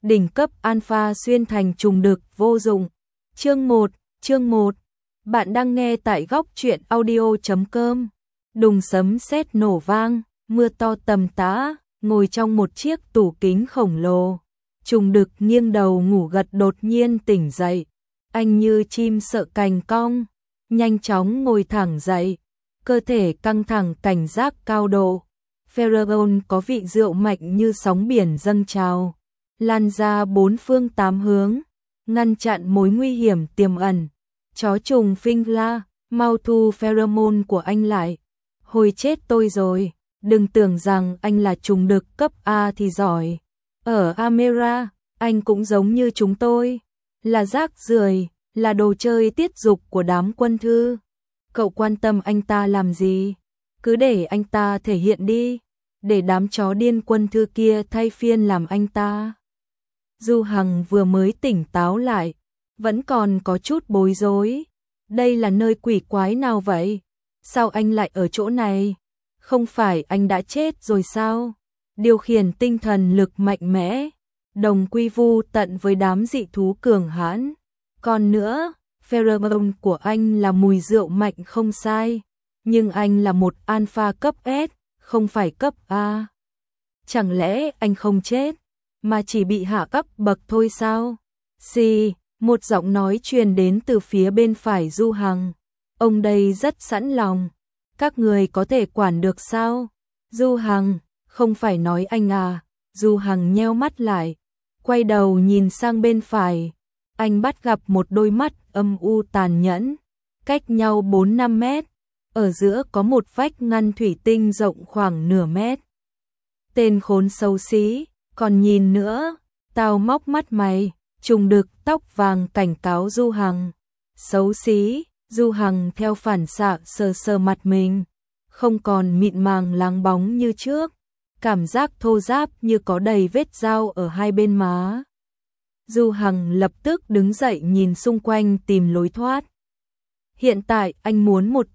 đỉnh cấp alpha xuyên thành trùng đực vô dụng. Chương 1. Bạn đang nghe tại góc truyện audio.com. Đùng sấm sét nổ vang, mưa to tầm tã, ngồi trong một chiếc tủ kính khổng lồ. Trùng đực nghiêng đầu ngủ gật đột nhiên tỉnh dậy. Anh như chim sợ cành cong, nhanh chóng ngồi thẳng dậy, cơ thể căng thẳng cảnh giác cao độ. Pheromone có vị rượu mạnh như sóng biển dâng trào, lan ra bốn phương tám hướng, ngăn chặn mối nguy hiểm tiềm ẩn. Chó trùng phinh la, mau thu pheromone của anh lại. Hồi chết tôi rồi, đừng tưởng rằng anh là trùng đực cấp A thì giỏi. Ở Amera, anh cũng giống như chúng tôi, là rác rưởi, là đồ chơi tiết dục của đám quân thư. Cậu quan tâm anh ta làm gì? Cứ để anh ta thể hiện đi, để đám chó điên quân thư kia thay phiên làm anh ta. Du Hằng vừa mới tỉnh táo lại, vẫn còn có chút bối rối. Đây là nơi quỷ quái nào vậy? Sao anh lại ở chỗ này? Không phải anh đã chết rồi sao? Điều khiển tinh thần lực mạnh mẽ, đồng quy vu tận với đám dị thú cường hãn. Còn nữa, pheromone của anh là mùi rượu mạnh không sai, nhưng anh là một alpha cấp S, không phải cấp A. Chẳng lẽ anh không chết, mà chỉ bị hạ cấp bậc thôi sao? Xì, một giọng nói truyền đến từ phía bên phải Du Hằng. Ông đây rất sẵn lòng. Các người có thể quản được sao? Du Hằng, không phải nói anh à? Du Hằng nheo mắt lại, quay đầu nhìn sang bên phải. Anh bắt gặp một đôi mắt âm u tàn nhẫn, cách nhau 4-5 mét. Ở giữa có một vách ngăn thủy tinh rộng khoảng nửa mét. Tên khốn xấu xí, còn nhìn nữa, tao móc mắt mày. Trùng đực tóc vàng cảnh cáo Du Hằng. Xấu xí, Du Hằng theo phản xạ sờ sờ mặt mình, không còn mịn màng láng bóng như trước, cảm giác thô ráp như có đầy vết dao ở hai bên má. Du Hằng lập tức đứng dậy nhìn xung quanh tìm lối thoát. Hiện tại anh muốn một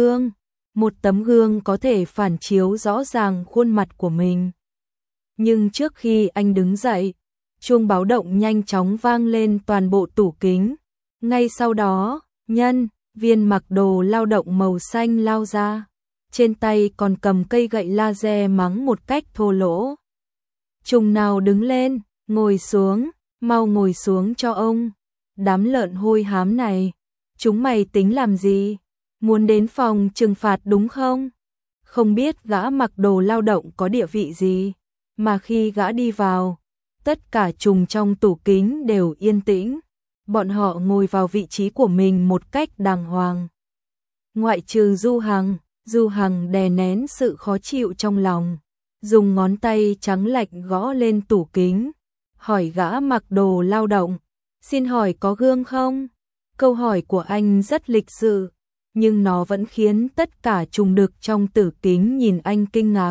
tấm gương có thể phản chiếu rõ ràng khuôn mặt của mình. Nhưng trước khi anh đứng dậy, chuông báo động nhanh chóng vang lên toàn bộ tủ kính. Ngay sau đó, nhân viên mặc đồ lao động màu xanh lao ra, trên tay còn cầm cây gậy laser mắng một cách thô lỗ. Trùng nào đứng lên, ngồi xuống, mau ngồi xuống cho ông. Đám lợn hôi hám này, chúng mày tính làm gì? Muốn đến phòng trừng phạt đúng không? Không biết gã mặc đồ lao động có địa vị gì, mà khi gã đi vào, tất cả trùng trong tủ kính đều yên tĩnh. Bọn họ ngồi vào vị trí của mình một cách đàng hoàng. Ngoại trừ Du Hằng đè nén sự khó chịu trong lòng, dùng ngón tay trắng lạnh gõ lên tủ kính, hỏi gã mặc đồ lao động, xin hỏi có gương không? Câu hỏi của anh rất lịch sự, nhưng nó vẫn khiến tất cả trùng đực trong tử kính nhìn anh kinh ngạc.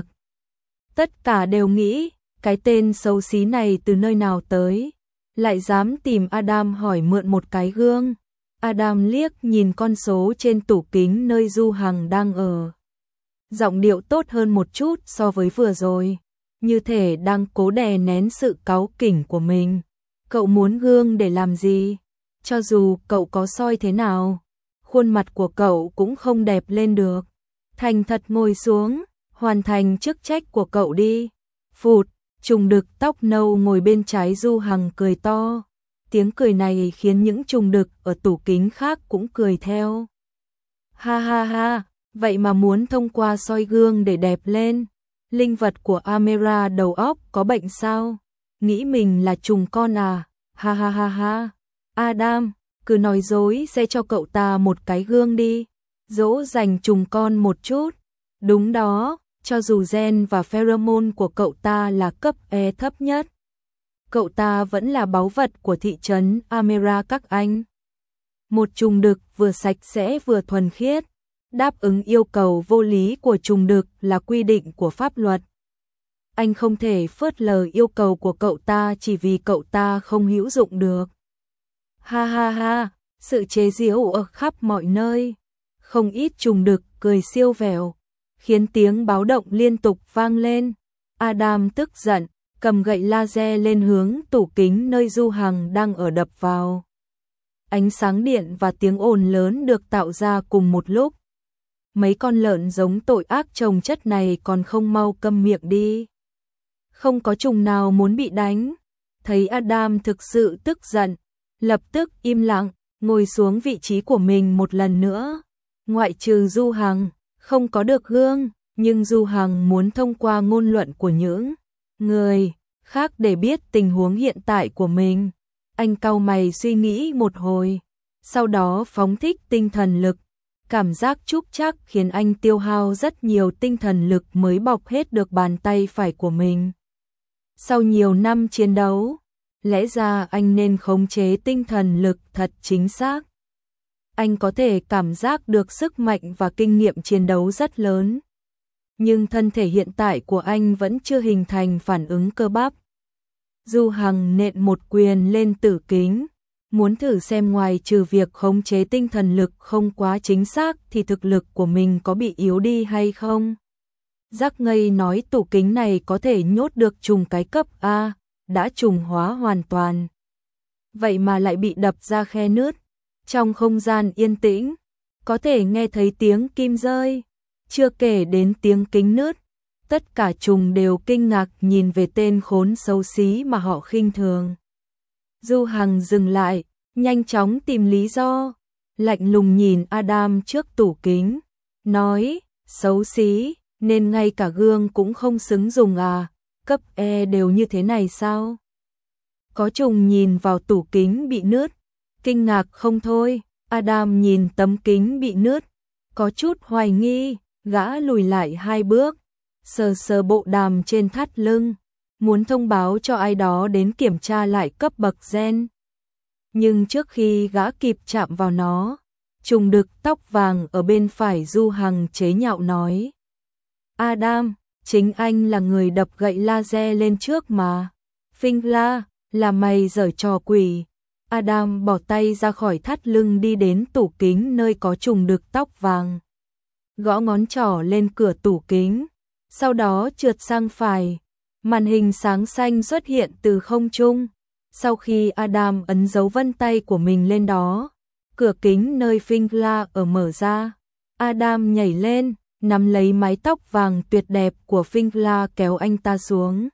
Tất cả đều nghĩ, cái tên xấu xí này từ nơi nào tới, lại dám tìm Adam hỏi mượn một cái gương. Adam liếc nhìn con số trên tủ kính nơi Du Hằng đang ở. Giọng điệu tốt hơn một chút so với vừa rồi, như thể đang cố đè nén sự cáu kỉnh của mình. Cậu muốn gương để làm gì? Cho dù cậu có soi thế nào, khuôn mặt của cậu cũng không đẹp lên được. Thành thật ngồi xuống, hoàn thành chức trách của cậu đi. Phụt, trùng đực tóc nâu ngồi bên trái Du Hằng cười to. Tiếng cười này khiến những trùng đực ở tủ kính khác cũng cười theo. Ha ha ha, vậy mà muốn thông qua soi gương để đẹp lên. Linh vật của Amera đầu óc có bệnh sao? Nghĩ mình là trùng con à? Ha ha ha ha. Adam, cứ nói dối sẽ cho cậu ta một cái gương đi. Dỗ dành trùng con một chút. Đúng đó, cho dù gen và pheromone của cậu ta là cấp E thấp nhất, cậu ta vẫn là báu vật của thị trấn Amera các anh. Một trùng đực vừa sạch sẽ vừa thuần khiết, đáp ứng yêu cầu vô lý của trùng đực là quy định của pháp luật. Anh không thể phớt lờ yêu cầu của cậu ta chỉ vì cậu ta không hữu dụng được. Ha ha ha, sự chế giễu ở khắp mọi nơi. Không ít trùng đực cười siêu vẹo, khiến tiếng báo động liên tục vang lên. Adam tức giận, cầm gậy laser lên hướng tủ kính nơi Du Hằng đang ở đập vào. Ánh sáng điện và tiếng ồn lớn được tạo ra cùng một lúc. Mấy con lợn giống tội ác chồng chất này còn không mau câm miệng đi. Không có trùng nào muốn bị đánh. Thấy Adam thực sự tức giận, lập tức im lặng, ngồi xuống vị trí của mình một lần nữa. Ngoại trừ Du Hằng, không có được gương, nhưng Du Hằng muốn thông qua ngôn luận của những người khác để biết tình huống hiện tại của mình. Anh cau mày suy nghĩ một hồi, sau đó phóng thích tinh thần lực. Cảm giác trúc trắc khiến anh tiêu hao rất nhiều tinh thần lực mới bọc hết được bàn tay phải của mình. Sau nhiều năm chiến đấu, lẽ ra anh nên khống chế tinh thần lực thật chính xác. Anh có thể cảm giác được sức mạnh và kinh nghiệm chiến đấu rất lớn. Nhưng thân thể hiện tại của anh vẫn chưa hình thành phản ứng cơ bắp. Du Hằng nện một quyền lên tử kính, muốn thử xem ngoài trừ việc khống chế tinh thần lực không quá chính xác thì thực lực của mình có bị yếu đi hay không. Giác ngây nói tủ kính này có thể nhốt được trùng cái cấp A, đã trùng hóa hoàn toàn. Vậy mà lại bị đập ra khe nứt. Trong không gian yên tĩnh, có thể nghe thấy tiếng kim rơi, chưa kể đến tiếng kính nứt. Tất cả trùng đều kinh ngạc nhìn về tên khốn xấu xí mà họ khinh thường. Du Hằng dừng lại, nhanh chóng tìm lý do, lạnh lùng nhìn Adam trước tủ kính, nói, xấu xí, nên ngay cả gương cũng không xứng dùng à, cấp E đều như thế này sao? Có trùng nhìn vào tủ kính bị nứt, kinh ngạc không thôi. Adam nhìn tấm kính bị nứt, có chút hoài nghi, gã lùi lại 2 bước, sờ sờ bộ đàm trên thắt lưng, muốn thông báo cho ai đó đến kiểm tra lại cấp bậc gen. Nhưng trước khi gã kịp chạm vào nó, trùng đực tóc vàng ở bên phải Du Hằng chế nhạo nói. Adam, chính anh là người đập gậy laser lên trước mà. Fingla, là mày giở trò quỷ. Adam bỏ tay ra khỏi thắt lưng đi đến tủ kính nơi có trùng đực tóc vàng. Gõ ngón trỏ lên cửa tủ kính, sau đó trượt sang phải. Màn hình sáng xanh xuất hiện từ không trung. Sau khi Adam ấn dấu vân tay của mình lên đó, cửa kính nơi Fingla ở mở ra. Adam nhảy lên, nắm lấy mái tóc vàng tuyệt đẹp của Fingla kéo anh ta xuống.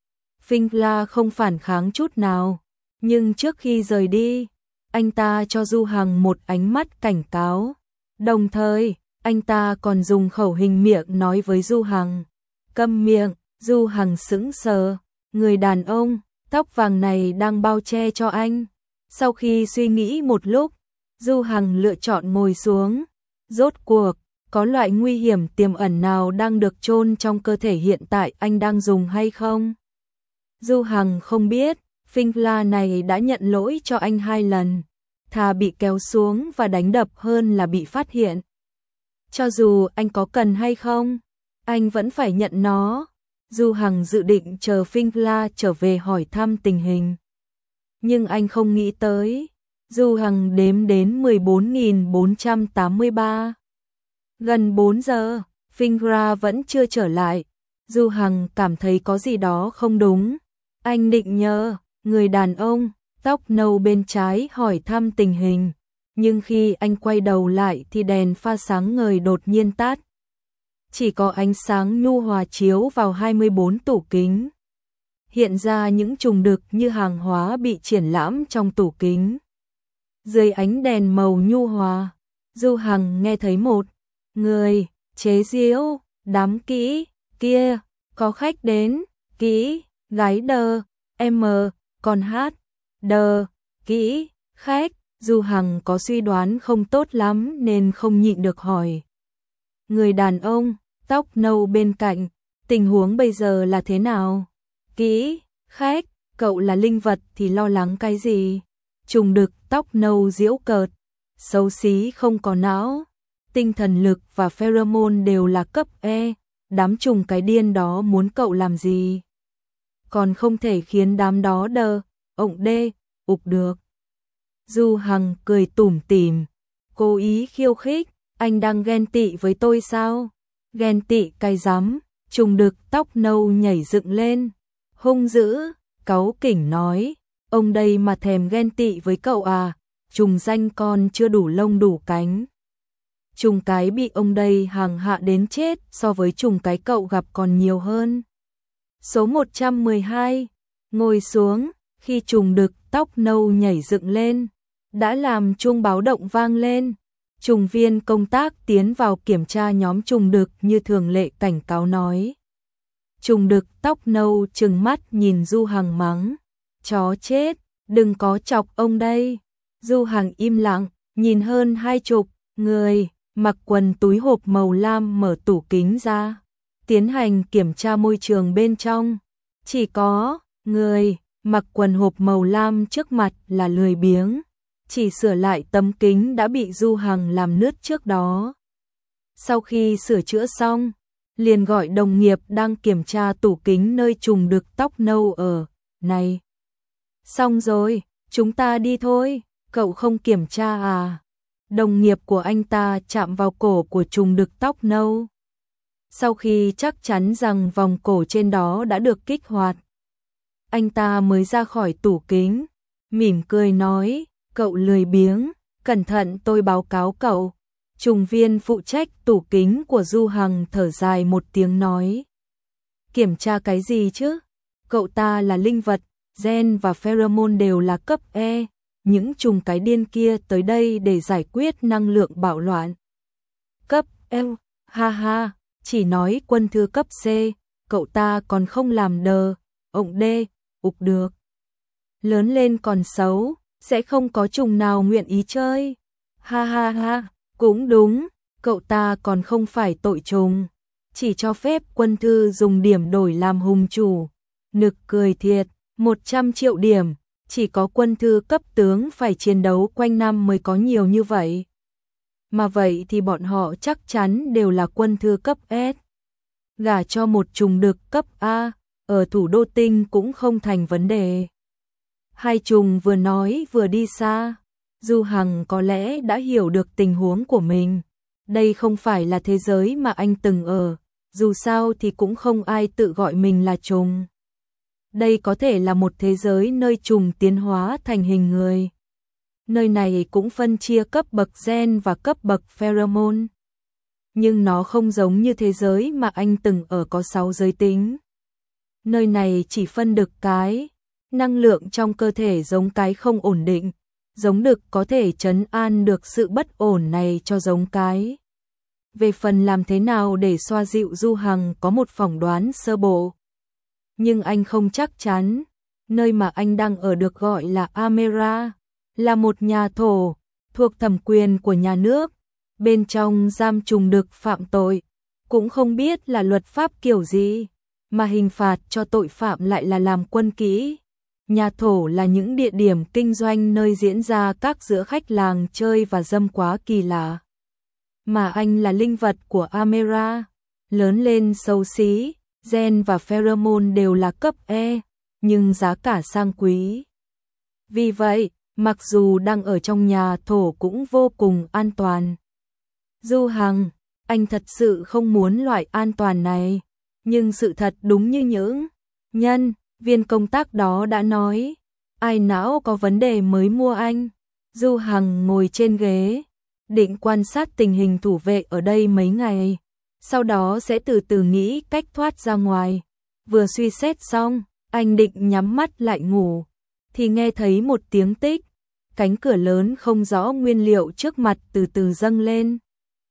Fingla không phản kháng chút nào, nhưng trước khi rời đi, anh ta cho Du Hằng một ánh mắt cảnh cáo. Đồng thời, anh ta còn dùng khẩu hình miệng nói với Du Hằng. Câm miệng. Du Hằng sững sờ, người đàn ông tóc vàng này đang bao che cho anh. Sau khi suy nghĩ một lúc, Du Hằng lựa chọn ngồi xuống. Rốt cuộc, có loại nguy hiểm tiềm ẩn nào đang được chôn trong cơ thể hiện tại anh đang dùng hay không? Du Hằng không biết, Fingla này đã nhận lỗi cho anh 2 lần, thà bị kéo xuống và đánh đập hơn là bị phát hiện. Cho dù anh có cần hay không, anh vẫn phải nhận nó. Du Hằng dự định chờ Fingla trở về hỏi thăm tình hình. Nhưng anh không nghĩ tới, Du Hằng đếm đến 14.483. Gần 4 giờ, Fingla vẫn chưa trở lại. Du Hằng cảm thấy có gì đó không đúng. Anh định nhờ người đàn ông tóc nâu bên trái hỏi thăm tình hình. Nhưng khi anh quay đầu lại thì đèn pha sáng ngời đột nhiên tắt. Chỉ có ánh sáng nhu hòa chiếu vào 24 tủ kính. Hiện ra những trùng đực như hàng hóa bị triển lãm trong tủ kính. Dưới ánh đèn màu nhu hòa, Du Hằng nghe thấy một người chế giễu, đám kỹ, kia, có khách đến, kỹ, gái đờ, M, còn hát, đờ, kỹ, khách. Du Hằng có suy đoán không tốt lắm nên không nhịn được hỏi. Người đàn ông, tóc nâu bên cạnh, tình huống bây giờ là thế nào? Kỹ, khách, cậu là linh vật thì lo lắng cái gì? Trùng đực tóc nâu giễu cợt, xấu xí không có não, tinh thần lực và pheromone đều là cấp E, đám trùng cái điên đó muốn cậu làm gì? Còn không thể khiến đám đó đờ, ộng đê, ục được. Du Hằng cười tủm tỉm, cố ý khiêu khích, anh đang ghen tị với tôi sao? Ghen tị cái rắm, trùng đực tóc nâu nhảy dựng lên. hung dữ, cáu kỉnh nói, ông đây mà thèm ghen tị với cậu à, trùng danh con chưa đủ lông đủ cánh. Trùng cái bị ông đây hàng hạ đến chết so với trùng cái cậu gặp còn nhiều hơn. Số 112, ngồi xuống, khi trùng đực tóc nâu nhảy dựng lên, đã làm chuông báo động vang lên. Trùng viên công tác tiến vào kiểm tra nhóm trùng đực như thường lệ cảnh cáo nói. Trùng đực tóc nâu trừng mắt nhìn Du Hằng mắng, chó chết, đừng có chọc ông đây. Du Hằng im lặng, nhìn hơn 20 người, mặc quần túi hộp màu lam mở tủ kính ra, tiến hành kiểm tra môi trường bên trong. Chỉ có người mặc quần hộp màu lam trước mặt là lười biếng, chỉ sửa lại tấm kính đã bị Du Hằng làm nứt trước đó. Sau khi sửa chữa xong, liền gọi đồng nghiệp đang kiểm tra tủ kính nơi trùng đực tóc nâu ở, này. Xong rồi, chúng ta đi thôi, cậu không kiểm tra à? Đồng nghiệp của anh ta chạm vào cổ của trùng đực tóc nâu. Sau khi chắc chắn rằng vòng cổ trên đó đã được kích hoạt, anh ta mới ra khỏi tủ kính, mỉm cười nói, cậu lười biếng, cẩn thận tôi báo cáo cậu. Trùng viên phụ trách tủ kính của Du Hằng thở dài một tiếng nói. Kiểm tra cái gì chứ? Cậu ta là linh vật, gen và pheromone đều là cấp E, những trùng cái điên kia tới đây để giải quyết năng lượng bạo loạn. Cấp E, ha ha, chỉ nói quân thư cấp C, cậu ta còn không làm đờ, ộng đê, ục được. Lớn lên còn xấu, sẽ không có trùng nào nguyện ý chơi. Ha ha ha, cũng đúng, cậu ta còn không phải tội trùng, chỉ cho phép quân thư dùng điểm đổi làm hùng chủ. Nực cười thiệt, 100 triệu điểm, chỉ có quân thư cấp tướng phải chiến đấu quanh năm mới có nhiều như vậy. Mà vậy thì bọn họ chắc chắn đều là quân thư cấp S. Gả cho một trùng đực cấp A, ở thủ đô tinh cũng không thành vấn đề. Hai trùng vừa nói vừa đi xa. Du Hằng có lẽ đã hiểu được tình huống của mình. Đây không phải là thế giới mà anh từng ở, dù sao thì cũng không ai tự gọi mình là trùng. Đây có thể là một thế giới nơi trùng tiến hóa thành hình người. Nơi này cũng phân chia cấp bậc gen và cấp bậc pheromone. Nhưng nó không giống như thế giới mà anh từng ở có 6 giới tính. Nơi này chỉ phân đực cái, năng lượng trong cơ thể giống cái không ổn định. Giống đực có thể trấn an được sự bất ổn này cho giống cái. Về phần làm thế nào để xoa dịu Du Hằng có một phỏng đoán sơ bộ. Nhưng anh không chắc chắn, nơi mà anh đang ở được gọi là Amera, là một nhà thổ, thuộc thẩm quyền của nhà nước, bên trong giam trùng đực phạm tội, cũng không biết là luật pháp kiểu gì, mà hình phạt cho tội phạm lại là làm quân kỹ. Nhà thổ là những địa điểm kinh doanh nơi diễn ra các giữa khách làng chơi và dâm quá kỳ lạ. Mà anh là linh vật của Amera, lớn lên xấu xí, gen và pheromone đều là cấp E, nhưng giá cả sang quý. Vì vậy, mặc dù đang ở trong nhà thổ cũng vô cùng an toàn. Du Hằng, anh thật sự không muốn loại an toàn này, nhưng sự thật đúng như những nhân viên công tác đó đã nói, ai não có vấn đề mới mua anh. Du Hằng ngồi trên ghế, định quan sát tình hình thủ vệ ở đây mấy ngày, sau đó sẽ từ từ nghĩ cách thoát ra ngoài. Vừa suy xét xong, anh định nhắm mắt lại ngủ, thì nghe thấy một tiếng tích, cánh cửa lớn không rõ nguyên liệu trước mặt từ từ dâng lên.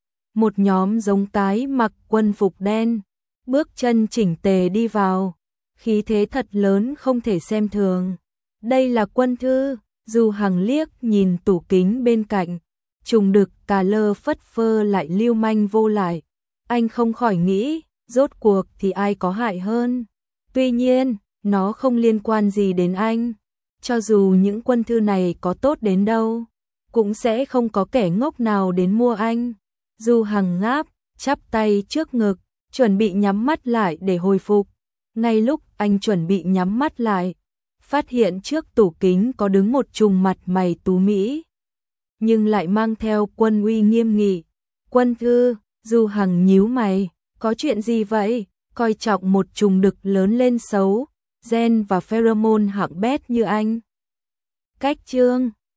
Một nhóm giống cái mặc quân phục đen, bước chân chỉnh tề đi vào. Khí thế thật lớn không thể xem thường. Đây là quân thư. Du Hằng liếc nhìn tủ kính bên cạnh, trùng đực cà lơ phất phơ lại lưu manh vô lại. Anh không khỏi nghĩ, rốt cuộc thì ai có hại hơn. Tuy nhiên, nó không liên quan gì đến anh. Cho dù những quân thư này có tốt đến đâu, cũng sẽ không có kẻ ngốc nào đến mua anh. Du Hằng ngáp, chắp tay trước ngực, chuẩn bị nhắm mắt lại để hồi phục. Ngay lúc anh chuẩn bị nhắm mắt lại, phát hiện trước tủ kính có đứng một trùng mặt mày tú mỹ, nhưng lại mang theo quân uy nghiêm nghị. Quân thư. Du Hằng nhíu mày, có chuyện gì vậy? Coi trọng một trùng đực lớn lên xấu, gen và pheromone hạng bét như anh. Cách chương